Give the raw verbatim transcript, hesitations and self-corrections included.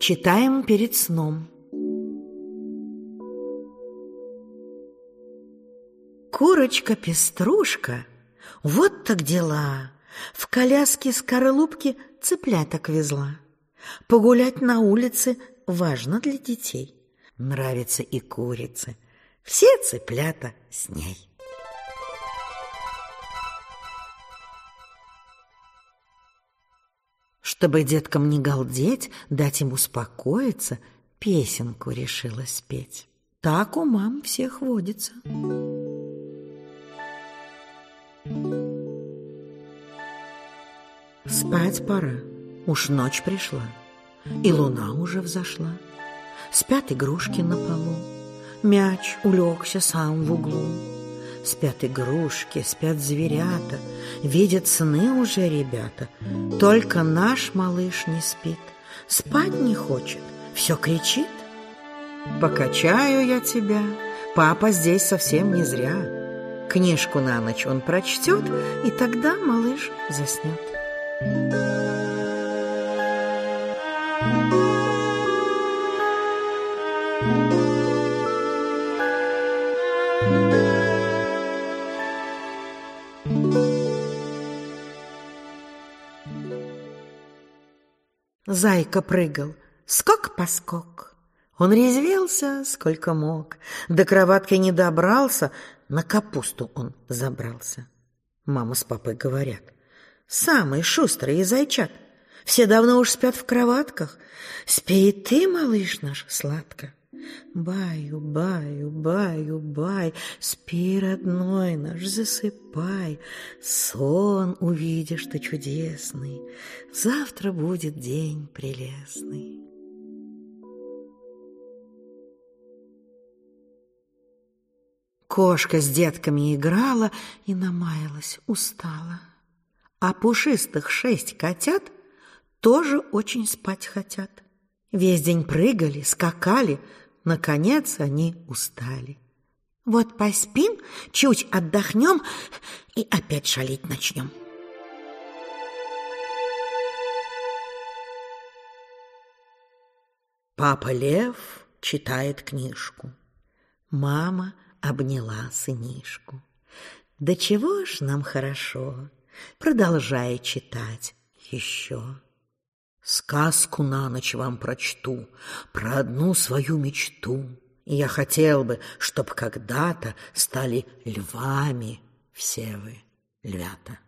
Читаем перед сном. Курочка-пеструшка, вот так дела, в коляске скорлупки цыпляток везла. Погулять на улице важно для детей. Нравится и курице, все цыплята с ней. Чтобы деткам не галдеть, дать им успокоиться, песенку решила спеть. Так у мам всех водится. Спать пора, уж ночь пришла, и луна уже взошла. Спят игрушки на полу, мяч улегся сам в углу. Спят игрушки, спят зверята, видят сны уже ребята. Только наш малыш не спит, спать не хочет, все кричит. Покачаю я тебя, папа здесь совсем не зря. Книжку на ночь он прочтет, и тогда малыш заснет. Зайка прыгал, скок-поскок. Он резвился, сколько мог. До кроватки не добрался, на капусту он забрался. Мама с папой говорят: самый шустрый из зайчат. Все давно уж спят в кроватках. Спи и ты, малыш наш, сладко. Баю, баю, баю, бай, спи, родной наш, засыпай. Сон увидишь ты чудесный, завтра будет день прелестный. Кошка с детками играла и намаялась, устала. А пушистых шесть котят тоже очень спать хотят. Весь день прыгали, скакали, наконец они устали. Вот поспим, чуть отдохнем и опять шалить начнем. Папа Лев читает книжку. Мама обняла сынишку. Да чего ж нам хорошо, продолжай читать еще. Сказку на ночь вам прочту про одну свою мечту. И я хотел бы, чтоб когда-то стали львами все вы, львята.